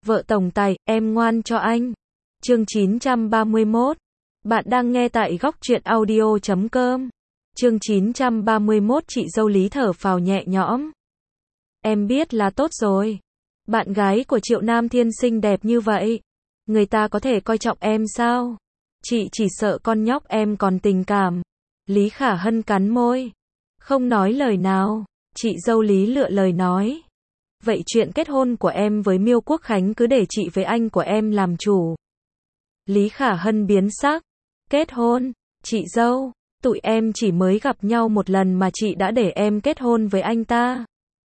Vợ tổng tài, em ngoan cho anh. Chương 931. Bạn đang nghe tại góc truyện audio.com. Chương 931. Chị dâu Lý thở phào nhẹ nhõm. Em biết là tốt rồi. Bạn gái của Triệu Nam Thiên xinh đẹp như vậy, người ta có thể coi trọng em sao? Chị chỉ sợ con nhóc em còn tình cảm. Lý Khả Hân cắn môi, không nói lời nào. Chị dâu Lý lựa lời nói. Vậy chuyện kết hôn của em với Miêu Quốc Khánh cứ để chị với anh của em làm chủ. Lý Khả Hân biến sắc. Kết hôn? Chị dâu, tụi em chỉ mới gặp nhau một lần mà chị đã để em kết hôn với anh ta.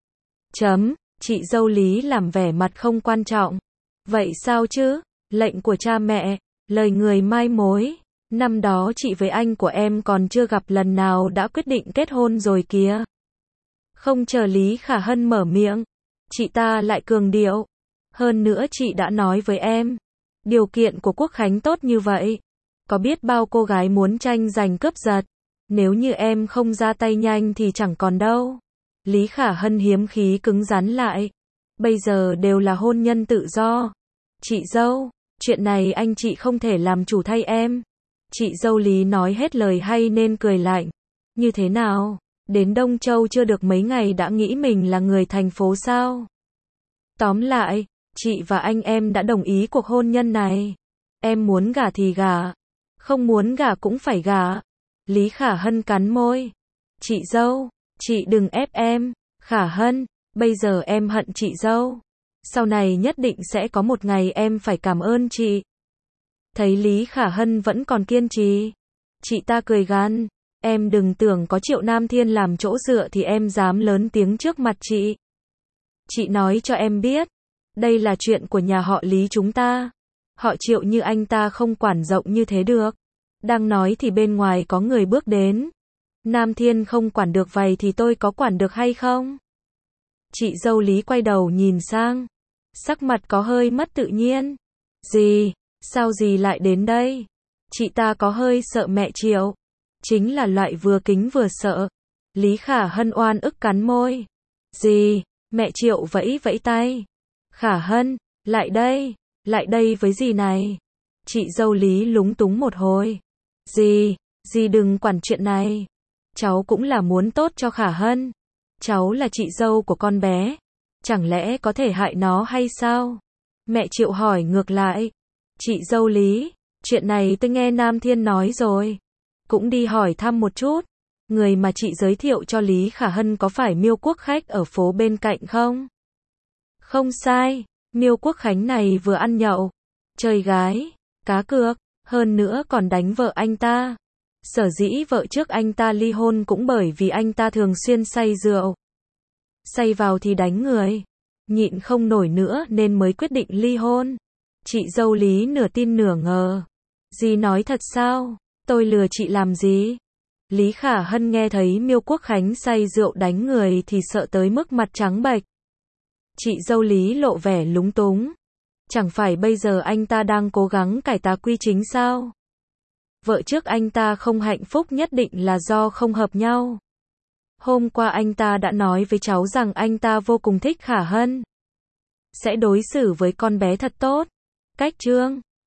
Chị dâu Lý làm vẻ mặt không quan trọng. Vậy sao chứ? Lệnh của cha mẹ, lời người mai mối. Năm đó chị với anh của em còn chưa gặp lần nào đã quyết định kết hôn rồi kìa. Không chờ Lý Khả Hân mở miệng, chị ta lại cường điệu. Hơn nữa chị đã nói với em, điều kiện của Quốc Khánh tốt như vậy, có biết bao cô gái muốn tranh giành cướp giật. Nếu như em không ra tay nhanh thì chẳng còn đâu. Lý Khả Hân hiếm khí cứng rắn lại. Bây giờ đều là hôn nhân tự do. Chị dâu, chuyện này anh chị không thể làm chủ thay em. Chị dâu Lý nói hết lời hay nên cười lạnh. Như thế nào? Đến Đông Châu chưa được mấy ngày đã nghĩ mình là người thành phố sao? Tóm lại, chị và anh em đã đồng ý cuộc hôn nhân này. Em muốn gả thì gả, không muốn gả cũng phải gả. Lý Khả Hân cắn môi. Chị dâu, chị đừng ép em. Khả Hân, bây giờ em hận chị dâu. Sau này nhất định sẽ có một ngày em phải cảm ơn chị. Thấy Lý Khả Hân vẫn còn kiên trì, chị ta cười gằn. Em đừng tưởng có Triệu Nam Thiên làm chỗ dựa thì em dám lớn tiếng trước mặt chị. Chị nói cho em biết, đây là chuyện của nhà họ Lý chúng ta. Họ Triệu như anh ta không quản rộng như thế được. Đang nói thì bên ngoài có người bước đến. Nam Thiên không quản được vậy thì tôi có quản được hay không? Chị dâu Lý quay đầu nhìn sang, sắc mặt có hơi mất tự nhiên. Gì? Sao gì lại đến đây? Chị ta có hơi sợ mẹ Triệu. Chính là loại vừa kính vừa sợ. Lý Khả Hân oan ức cắn môi. Gì? Mẹ Triệu vẫy vẫy tay. Khả Hân, lại đây với gì này? Chị dâu Lý lúng túng một hồi. Dì đừng quản chuyện này. Cháu cũng là muốn tốt cho Khả Hân. Cháu là chị dâu của con bé. Chẳng lẽ có thể hại nó hay sao? Mẹ Triệu hỏi ngược lại. Chị dâu Lý, chuyện này tôi nghe Nam Thiên nói rồi. Cũng đi hỏi thăm một chút. Người mà chị giới thiệu cho Lý Khả Hân có phải Miêu Quốc Khách ở phố bên cạnh không? Không sai, Miêu Quốc Khánh này vừa ăn nhậu, chơi gái, cá cược, hơn nữa còn đánh vợ anh ta. Sở dĩ vợ trước anh ta ly hôn cũng bởi vì anh ta thường xuyên say rượu. Say vào thì đánh người, nhịn không nổi nữa nên mới quyết định ly hôn. Chị dâu Lý nửa tin nửa ngờ. Dì nói thật sao? Tôi lừa chị làm gì? Lý Khả Hân nghe thấy Miêu Quốc Khánh say rượu đánh người thì sợ tới mức mặt trắng bệch. Chị dâu Lý lộ vẻ lúng túng. Chẳng phải bây giờ anh ta đang cố gắng cải tà quy chính sao? Vợ trước anh ta không hạnh phúc nhất định là do không hợp nhau. Hôm qua anh ta đã nói với cháu rằng anh ta vô cùng thích Khả Hân. Sẽ đối xử với con bé thật tốt. Cách trương.